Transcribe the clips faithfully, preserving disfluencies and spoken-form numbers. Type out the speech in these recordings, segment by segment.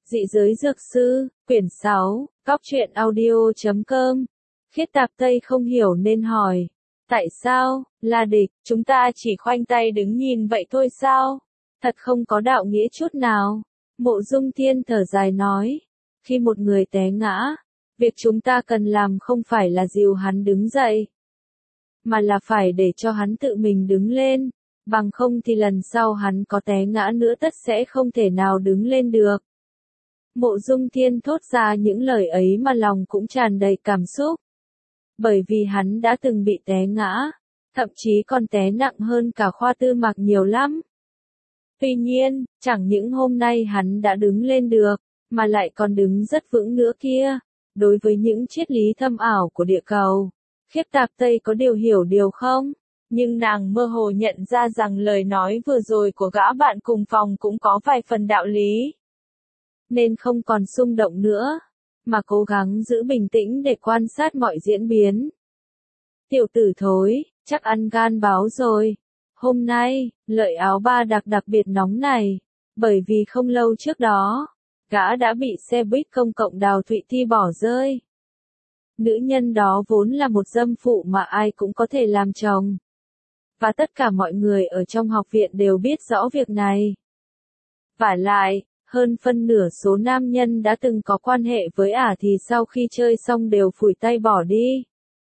Dị giới dược sư, quyển sáu, góc truyện audio chấm com. Khiết Tạp Tây không hiểu nên hỏi. Tại sao, La Địch, chúng ta chỉ khoanh tay đứng nhìn vậy thôi sao? Thật không có đạo nghĩa chút nào. Mộ Dung Thiên thở dài nói. Khi một người té ngã, việc chúng ta cần làm không phải là dìu hắn đứng dậy, mà là phải để cho hắn tự mình đứng lên. Bằng không thì lần sau hắn có té ngã nữa tất sẽ không thể nào đứng lên được. Mộ Dung Thiên thốt ra những lời ấy mà lòng cũng tràn đầy cảm xúc. Bởi vì hắn đã từng bị té ngã, thậm chí còn té nặng hơn cả Khoa Tư Mạc nhiều lắm. Tuy nhiên, chẳng những hôm nay hắn đã đứng lên được, mà lại còn đứng rất vững nữa kia. Đối với những triết lý thâm ảo của địa cầu, Khiết Tạp Tây có điều hiểu điều không? Nhưng nàng mơ hồ nhận ra rằng lời nói vừa rồi của gã bạn cùng phòng cũng có vài phần đạo lý. Nên không còn xung động nữa, mà cố gắng giữ bình tĩnh để quan sát mọi diễn biến. Tiểu tử thối, chắc ăn gan báo rồi. Hôm nay, Lợi Áo Ba đặc đặc biệt nóng này, bởi vì không lâu trước đó, gã đã bị xe buýt công cộng Đào Thụy Thi bỏ rơi. Nữ nhân đó vốn là một dâm phụ mà ai cũng có thể làm chồng. Và tất cả mọi người ở trong học viện đều biết rõ việc này. Vả lại, hơn phân nửa số nam nhân đã từng có quan hệ với ả thì sau khi chơi xong đều phủi tay bỏ đi.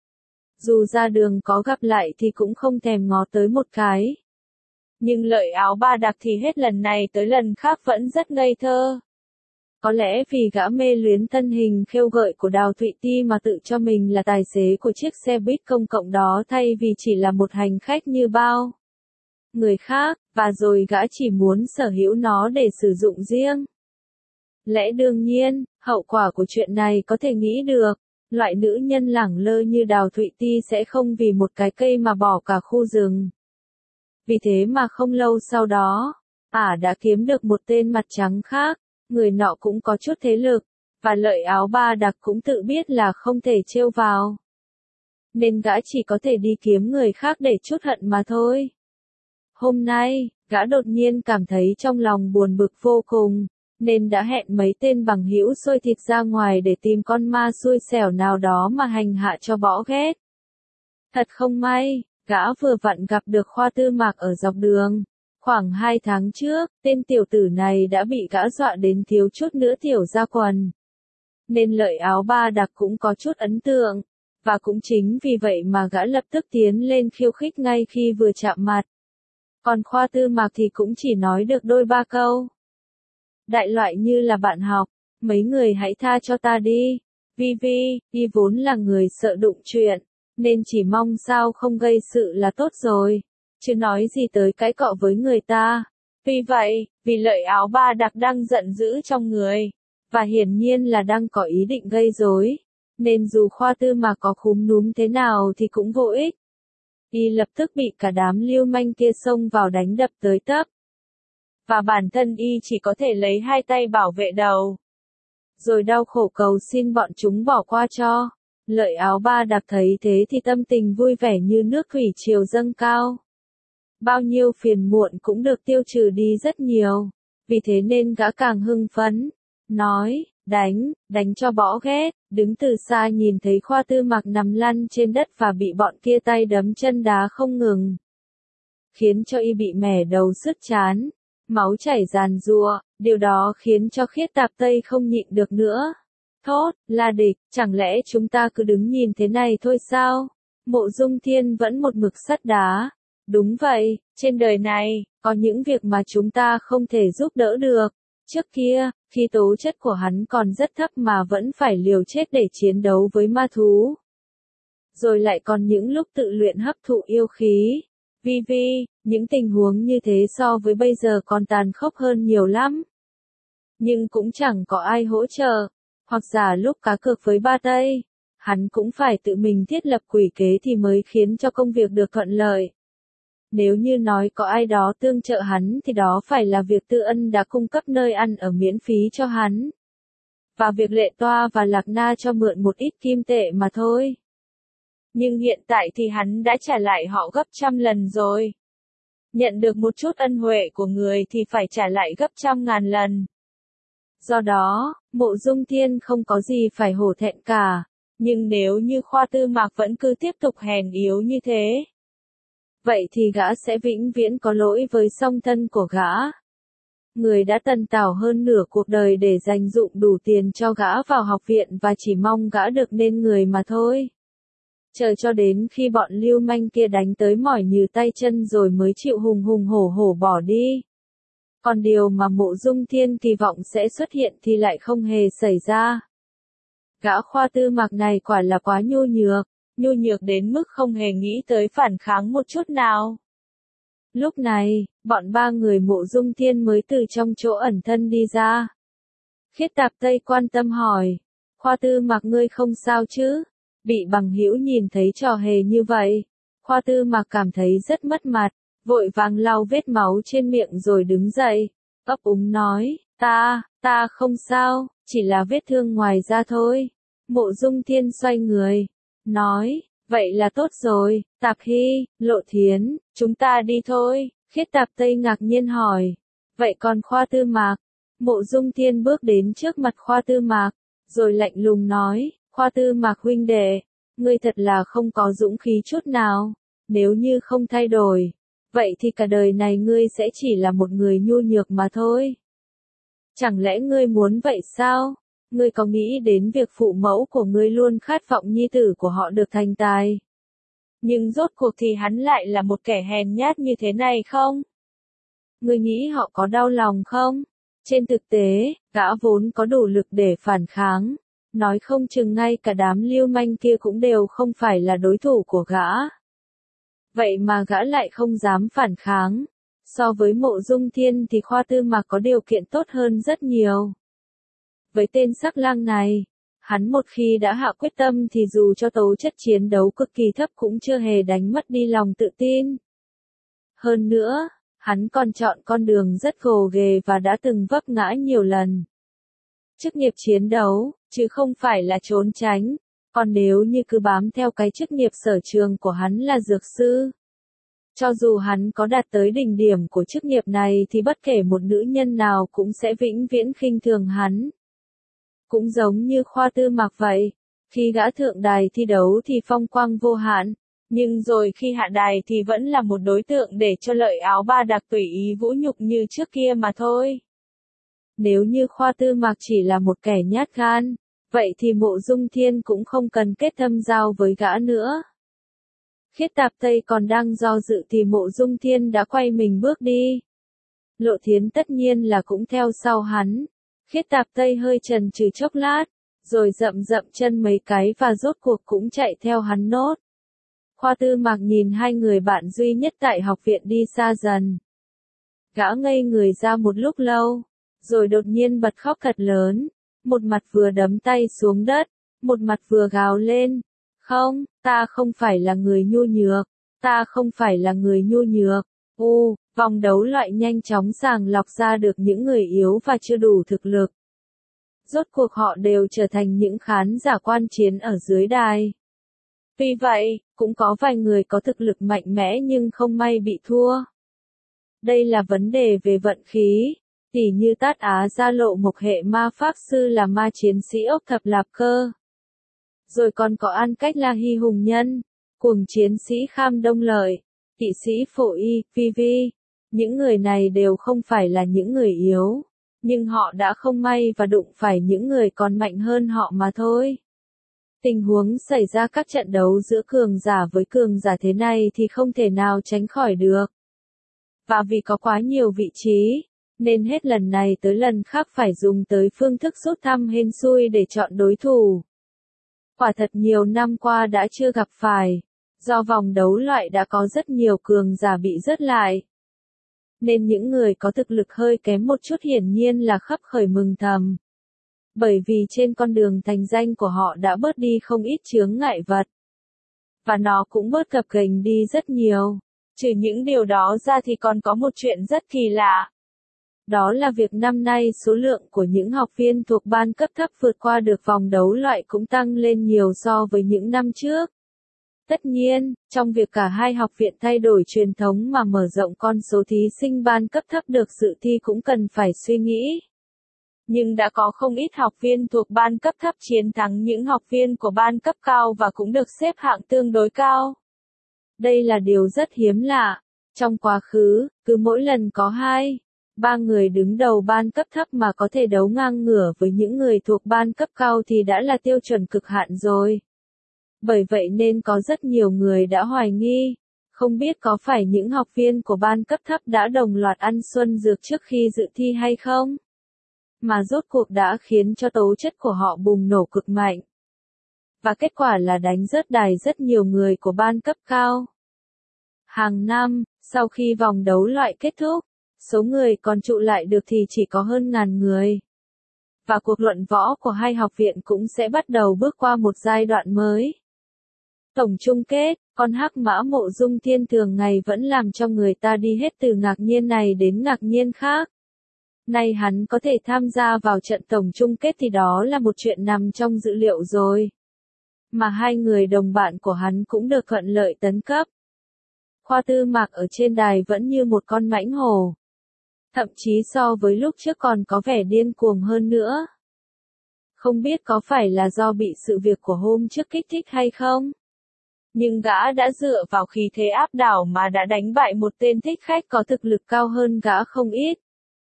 Dù ra đường có gặp lại thì cũng không thèm ngó tới một cái. Nhưng Lợi Áo Ba đặc thì hết lần này tới lần khác vẫn rất ngây thơ. Có lẽ vì gã mê luyến thân hình khêu gợi của Đào Thụy Ti mà tự cho mình là tài xế của chiếc xe buýt công cộng đó thay vì chỉ là một hành khách như bao người khác, và rồi gã chỉ muốn sở hữu nó để sử dụng riêng. Lẽ đương nhiên, hậu quả của chuyện này có thể nghĩ được, loại nữ nhân lẳng lơ như Đào Thụy Ti sẽ không vì một cái cây mà bỏ cả khu rừng. Vì thế mà không lâu sau đó, ả đã kiếm được một tên mặt trắng khác, người nọ cũng có chút thế lực, và Lợi Áo Ba đặc cũng tự biết là không thể trêu vào. Nên gã chỉ có thể đi kiếm người khác để trút hận mà thôi. Hôm nay, gã đột nhiên cảm thấy trong lòng buồn bực vô cùng, nên đã hẹn mấy tên bằng hữu xôi thịt ra ngoài để tìm con ma xui xẻo nào đó mà hành hạ cho bỏ ghét. Thật không may, gã vừa vặn gặp được Khoa Tư Mạc ở dọc đường. Khoảng hai tháng trước, tên tiểu tử này đã bị gã dọa đến thiếu chút nữa tiểu ra quần. Nên Lợi Áo Ba đặc cũng có chút ấn tượng, và cũng chính vì vậy mà gã lập tức tiến lên khiêu khích ngay khi vừa chạm mặt. Còn Khoa Tư Mạc thì cũng chỉ nói được đôi ba câu. Đại loại như là bạn học, mấy người hãy tha cho ta đi. Vi Vi, y vốn là người sợ đụng chuyện, nên chỉ mong sao không gây sự là tốt rồi, chứ nói gì tới cãi cọ với người ta. Vì vậy, vì Lợi Áo Ba đặc đang giận dữ trong người, và hiển nhiên là đang có ý định gây rối, nên dù Khoa Tư Mạc có khúm núm thế nào thì cũng vô ích. Y lập tức bị cả đám lưu manh kia xông vào đánh đập tới tấp. Và bản thân y chỉ có thể lấy hai tay bảo vệ đầu, rồi đau khổ cầu xin bọn chúng bỏ qua cho. Lợi Áo Ba đặc thấy thế thì tâm tình vui vẻ như nước thủy triều dâng cao. Bao nhiêu phiền muộn cũng được tiêu trừ đi rất nhiều. Vì thế nên gã càng hưng phấn. Nói, đánh, đánh cho bỏ ghét. Đứng từ xa nhìn thấy Khoa Tư Mạc nằm lăn trên đất và bị bọn kia tay đấm chân đá không ngừng, khiến cho y bị mẻ đầu sứt chán, máu chảy ràn rụa. Điều đó khiến cho Khiết Tạp Tây không nhịn được nữa. Thốt, La Địch, chẳng lẽ chúng ta cứ đứng nhìn thế này thôi sao? Mộ Dung Thiên vẫn một mực sắt đá. Đúng vậy, trên đời này, có những việc mà chúng ta không thể giúp đỡ được. Trước kia, khi tố chất của hắn còn rất thấp mà vẫn phải liều chết để chiến đấu với ma thú. Rồi lại còn những lúc tự luyện hấp thụ yêu khí. Vi Vi, những tình huống như thế so với bây giờ còn tàn khốc hơn nhiều lắm. Nhưng cũng chẳng có ai hỗ trợ. Hoặc giả lúc cá cược với Ba Tây, hắn cũng phải tự mình thiết lập quỷ kế thì mới khiến cho công việc được thuận lợi. Nếu như nói có ai đó tương trợ hắn thì đó phải là việc Tư Ân đã cung cấp nơi ăn ở miễn phí cho hắn. Và việc Lệ Toa và Lạc Na cho mượn một ít kim tệ mà thôi. Nhưng hiện tại thì hắn đã trả lại họ gấp trăm lần rồi. Nhận được một chút ân huệ của người thì phải trả lại gấp trăm ngàn lần. Do đó, Mộ Dung Thiên không có gì phải hổ thẹn cả. Nhưng nếu như Khoa Tư Mạc vẫn cứ tiếp tục hèn yếu như thế, vậy thì gã sẽ vĩnh viễn có lỗi với song thân của gã. Người đã tần tảo hơn nửa cuộc đời để dành dụm đủ tiền cho gã vào học viện và chỉ mong gã được nên người mà thôi. Chờ cho đến khi bọn lưu manh kia đánh tới mỏi nhừ tay chân rồi mới chịu hùng hùng hổ hổ bỏ đi. Còn điều mà Mộ Dung Thiên kỳ vọng sẽ xuất hiện thì lại không hề xảy ra. Gã Khoa Tư Mạc này quả là quá nhu nhược, nhu nhược đến mức không hề nghĩ tới phản kháng một chút nào. Lúc này, bọn ba người Mộ Dung Thiên mới từ trong chỗ ẩn thân đi ra. Khiết Tạp Tây quan tâm hỏi, Khoa Tư Mạc ngươi không sao chứ? Bị bằng hữu nhìn thấy trò hề như vậy, Khoa Tư Mạc cảm thấy rất mất mặt, vội vàng lau vết máu trên miệng rồi đứng dậy, ấp úng nói, ta, ta không sao, chỉ là vết thương ngoài da thôi. Mộ Dung Thiên xoay người, nói, vậy là tốt rồi, Tạp Hy, Lộ Thiến, chúng ta đi thôi. Khiết Tạp Tây ngạc nhiên hỏi, vậy còn Khoa Tư Mạc? Mộ Dung Thiên bước đến trước mặt Khoa Tư Mạc, rồi lạnh lùng nói, Khoa Tư Mạc huynh đệ, ngươi thật là không có dũng khí chút nào, nếu như không thay đổi, vậy thì cả đời này ngươi sẽ chỉ là một người nhu nhược mà thôi. Chẳng lẽ ngươi muốn vậy sao? Ngươi có nghĩ đến việc phụ mẫu của ngươi luôn khát vọng nhi tử của họ được thành tài? Nhưng rốt cuộc thì hắn lại là một kẻ hèn nhát như thế này không? Ngươi nghĩ họ có đau lòng không? Trên thực tế, gã vốn có đủ lực để phản kháng, nói không chừng ngay cả đám lưu manh kia cũng đều không phải là đối thủ của gã. Vậy mà gã lại không dám phản kháng. So với Mộ Dung Thiên thì Khoa Tư Mạc có điều kiện tốt hơn rất nhiều. Với tên sắc lang này, hắn một khi đã hạ quyết tâm thì dù cho tố chất chiến đấu cực kỳ thấp cũng chưa hề đánh mất đi lòng tự tin. Hơn nữa, hắn còn chọn con đường rất gồ ghề và đã từng vấp ngã nhiều lần. Chức nghiệp chiến đấu, chứ không phải là trốn tránh, còn nếu như cứ bám theo cái chức nghiệp sở trường của hắn là dược sư. Cho dù hắn có đạt tới đỉnh điểm của chức nghiệp này thì bất kể một nữ nhân nào cũng sẽ vĩnh viễn khinh thường hắn. Cũng giống như Khoa Tư Mạc vậy, khi gã thượng đài thi đấu thì phong quang vô hạn, nhưng rồi khi hạ đài thì vẫn là một đối tượng để cho lợi áo ba đặc tùy ý vũ nhục như trước kia mà thôi. Nếu như Khoa Tư Mạc chỉ là một kẻ nhát gan, vậy thì Mộ Dung Thiên cũng không cần kết thâm giao với gã nữa. Khiết Tạp Tây còn đang do dự thì Mộ Dung Thiên đã quay mình bước đi. Lộ Thiến tất nhiên là cũng theo sau hắn. Khiết Tạp Tây hơi chần chừ chốc lát, rồi dậm dậm chân mấy cái và rốt cuộc cũng chạy theo hắn nốt. Khoa Tư Mạc nhìn hai người bạn duy nhất tại học viện đi xa dần. Gã ngây người ra một lúc lâu, rồi đột nhiên bật khóc thật lớn, một mặt vừa đấm tay xuống đất, một mặt vừa gào lên. Không, ta không phải là người nhu nhược, ta không phải là người nhu nhược. U, vòng đấu loại nhanh chóng sàng lọc ra được những người yếu và chưa đủ thực lực. Rốt cuộc họ đều trở thành những khán giả quan chiến ở dưới đài. Tuy vậy, cũng có vài người có thực lực mạnh mẽ nhưng không may bị thua. Đây là vấn đề về vận khí, tỉ như Tát Á Gia Lộ một hệ ma pháp sư là ma chiến sĩ ốc thập lạp cơ. Rồi còn có An Cách La Hy Hùng Nhân, cuồng chiến sĩ Kham Đông Lợi, kỵ sĩ Phổ Y, Vi Vi. Những người này đều không phải là những người yếu, nhưng họ đã không may và đụng phải những người còn mạnh hơn họ mà thôi. Tình huống xảy ra các trận đấu giữa cường giả với cường giả thế này thì không thể nào tránh khỏi được. Và vì có quá nhiều vị trí, nên hết lần này tới lần khác phải dùng tới phương thức rút thăm hên xui để chọn đối thủ. Quả thật nhiều năm qua đã chưa gặp phải, do vòng đấu loại đã có rất nhiều cường giả bị rớt lại. Nên những người có thực lực hơi kém một chút hiển nhiên là khấp khởi mừng thầm. Bởi vì trên con đường thành danh của họ đã bớt đi không ít chướng ngại vật. Và nó cũng bớt gập ghềnh đi rất nhiều. Trừ những điều đó ra thì còn có một chuyện rất kỳ lạ. Đó là việc năm nay số lượng của những học viên thuộc ban cấp thấp vượt qua được vòng đấu loại cũng tăng lên nhiều so với những năm trước. Tất nhiên, trong việc cả hai học viện thay đổi truyền thống mà mở rộng con số thí sinh ban cấp thấp được dự thi cũng cần phải suy nghĩ. Nhưng đã có không ít học viên thuộc ban cấp thấp chiến thắng những học viên của ban cấp cao và cũng được xếp hạng tương đối cao. Đây là điều rất hiếm lạ. Trong quá khứ, cứ mỗi lần có hai, ba người đứng đầu ban cấp thấp mà có thể đấu ngang ngửa với những người thuộc ban cấp cao thì đã là tiêu chuẩn cực hạn rồi. Bởi vậy nên có rất nhiều người đã hoài nghi, không biết có phải những học viên của ban cấp thấp đã đồng loạt ăn xuân dược trước khi dự thi hay không? Mà rốt cuộc đã khiến cho tố chất của họ bùng nổ cực mạnh. Và kết quả là đánh rớt đài rất nhiều người của ban cấp cao. Hàng năm, sau khi vòng đấu loại kết thúc, số người còn trụ lại được thì chỉ có hơn ngàn người. Và cuộc luận võ của hai học viện cũng sẽ bắt đầu bước qua một giai đoạn mới. Tổng chung kết, con hắc mã Mộ Dung Thiên thường ngày vẫn làm cho người ta đi hết từ ngạc nhiên này đến ngạc nhiên khác. Nay hắn có thể tham gia vào trận tổng chung kết thì đó là một chuyện nằm trong dự liệu rồi. Mà hai người đồng bạn của hắn cũng được thuận lợi tấn cấp. Khoa Tư Mạc ở trên đài vẫn như một con mãnh hổ. Thậm chí so với lúc trước còn có vẻ điên cuồng hơn nữa. Không biết có phải là do bị sự việc của hôm trước kích thích hay không? Nhưng gã đã dựa vào khí thế áp đảo mà đã đánh bại một tên thích khách có thực lực cao hơn gã không ít.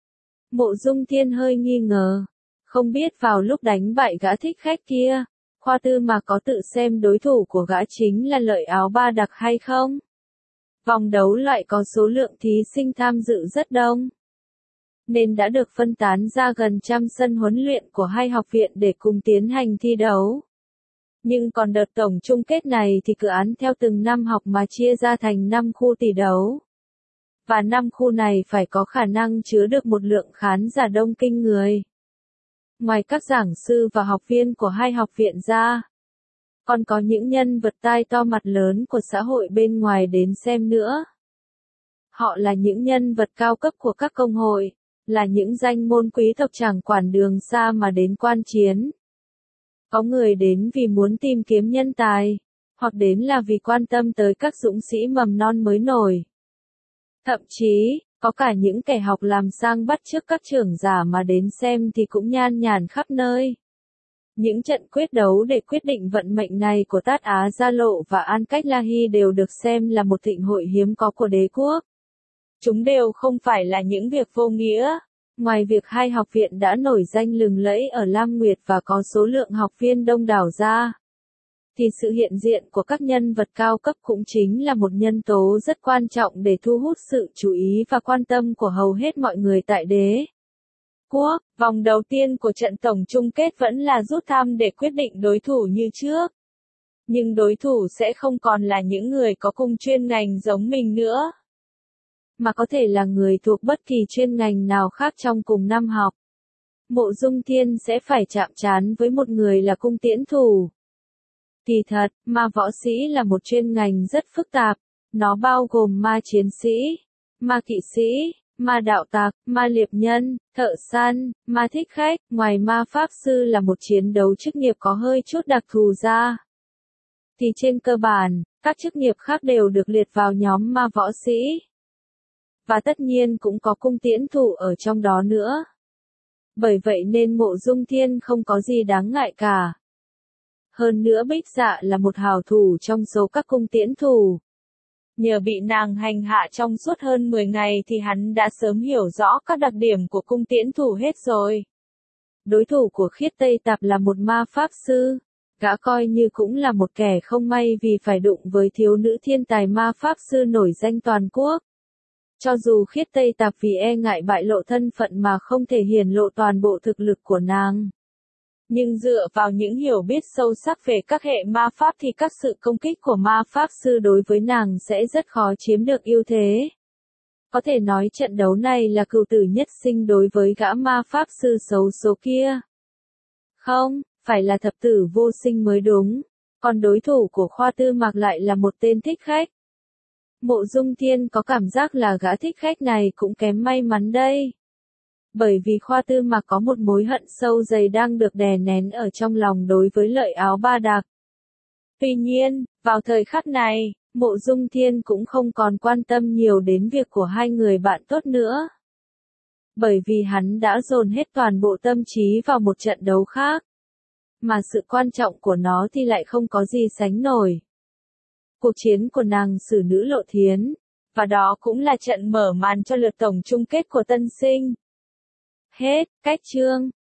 Mộ Dung Thiên hơi nghi ngờ. Không biết vào lúc đánh bại gã thích khách kia, Khoa Tư Mạc có tự xem đối thủ của gã chính là Lợi Áo Ba Đặc hay không? Vòng đấu loại có số lượng thí sinh tham dự rất đông, nên đã được phân tán ra gần trăm sân huấn luyện của hai học viện để cùng tiến hành thi đấu. Nhưng còn đợt tổng chung kết này thì cứ án theo từng năm học mà chia ra thành năm khu tỷ đấu. Và năm khu này phải có khả năng chứa được một lượng khán giả đông kinh người. Ngoài các giảng sư và học viên của hai học viện ra, còn có những nhân vật tai to mặt lớn của xã hội bên ngoài đến xem nữa. Họ là những nhân vật cao cấp của các công hội, là những danh môn quý tộc chẳng quản đường xa mà đến quan chiến. Có người đến vì muốn tìm kiếm nhân tài, hoặc đến là vì quan tâm tới các dũng sĩ mầm non mới nổi. Thậm chí, có cả những kẻ học làm sang bắt chước các trưởng giả mà đến xem thì cũng nhan nhản khắp nơi. Những trận quyết đấu để quyết định vận mệnh này của Tát Á Gia Lộ và An Cách La Hy đều được xem là một thịnh hội hiếm có của đế quốc. Chúng đều không phải là những việc vô nghĩa. Ngoài việc hai học viện đã nổi danh lừng lẫy ở Lam Nguyệt và có số lượng học viên đông đảo ra, thì sự hiện diện của các nhân vật cao cấp cũng chính là một nhân tố rất quan trọng để thu hút sự chú ý và quan tâm của hầu hết mọi người tại đế quốc. Vòng đầu tiên của trận tổng chung kết vẫn là rút thăm để quyết định đối thủ như trước. Nhưng đối thủ sẽ không còn là những người có cùng chuyên ngành giống mình nữa, mà có thể là người thuộc bất kỳ chuyên ngành nào khác trong cùng năm học. Mộ Dung Thiên sẽ phải chạm trán với một người là cung tiễn thủ. Kỳ thật, ma võ sĩ là một chuyên ngành rất phức tạp, nó bao gồm ma chiến sĩ, ma kỵ sĩ, ma đạo tặc, ma liệp nhân, thợ săn, ma thích khách, ngoài ma pháp sư là một chiến đấu chức nghiệp có hơi chút đặc thù ra. Thì trên cơ bản, các chức nghiệp khác đều được liệt vào nhóm ma võ sĩ. Và tất nhiên cũng có cung tiễn thủ ở trong đó nữa. Bởi vậy nên Mộ Dung Thiên không có gì đáng ngại cả. Hơn nữa Bích Dạ là một hảo thủ trong số các cung tiễn thủ. Nhờ bị nàng hành hạ trong suốt hơn mười ngày thì hắn đã sớm hiểu rõ các đặc điểm của cung tiễn thủ hết rồi. Đối thủ của Khiết Tây Tạp là một ma pháp sư. Gã coi như cũng là một kẻ không may vì phải đụng với thiếu nữ thiên tài ma pháp sư nổi danh toàn quốc. Cho dù Khiết Tây Tạp vì e ngại bại lộ thân phận mà không thể hiển lộ toàn bộ thực lực của nàng. Nhưng dựa vào những hiểu biết sâu sắc về các hệ ma pháp thì các sự công kích của ma pháp sư đối với nàng sẽ rất khó chiếm được ưu thế. Có thể nói trận đấu này là cừu tử nhất sinh đối với gã ma pháp sư xấu số kia. Không, phải là thập tử vô sinh mới đúng. Còn đối thủ của Khoa Tư Mạc lại là một tên thích khách. Mộ Dung Thiên có cảm giác là gã thích khách này cũng kém may mắn đây. Bởi vì Khoa Tư Mạc có một mối hận sâu dày đang được đè nén ở trong lòng đối với Lợi Áo Ba Đặc. Tuy nhiên, vào thời khắc này, Mộ Dung Thiên cũng không còn quan tâm nhiều đến việc của hai người bạn tốt nữa. Bởi vì hắn đã dồn hết toàn bộ tâm trí vào một trận đấu khác. Mà sự quan trọng của nó thì lại không có gì sánh nổi. Cuộc chiến của nàng xử nữ Lộ Thiến. Và đó cũng là trận mở màn cho lượt tổng chung kết của tân sinh. Hết, cách chương.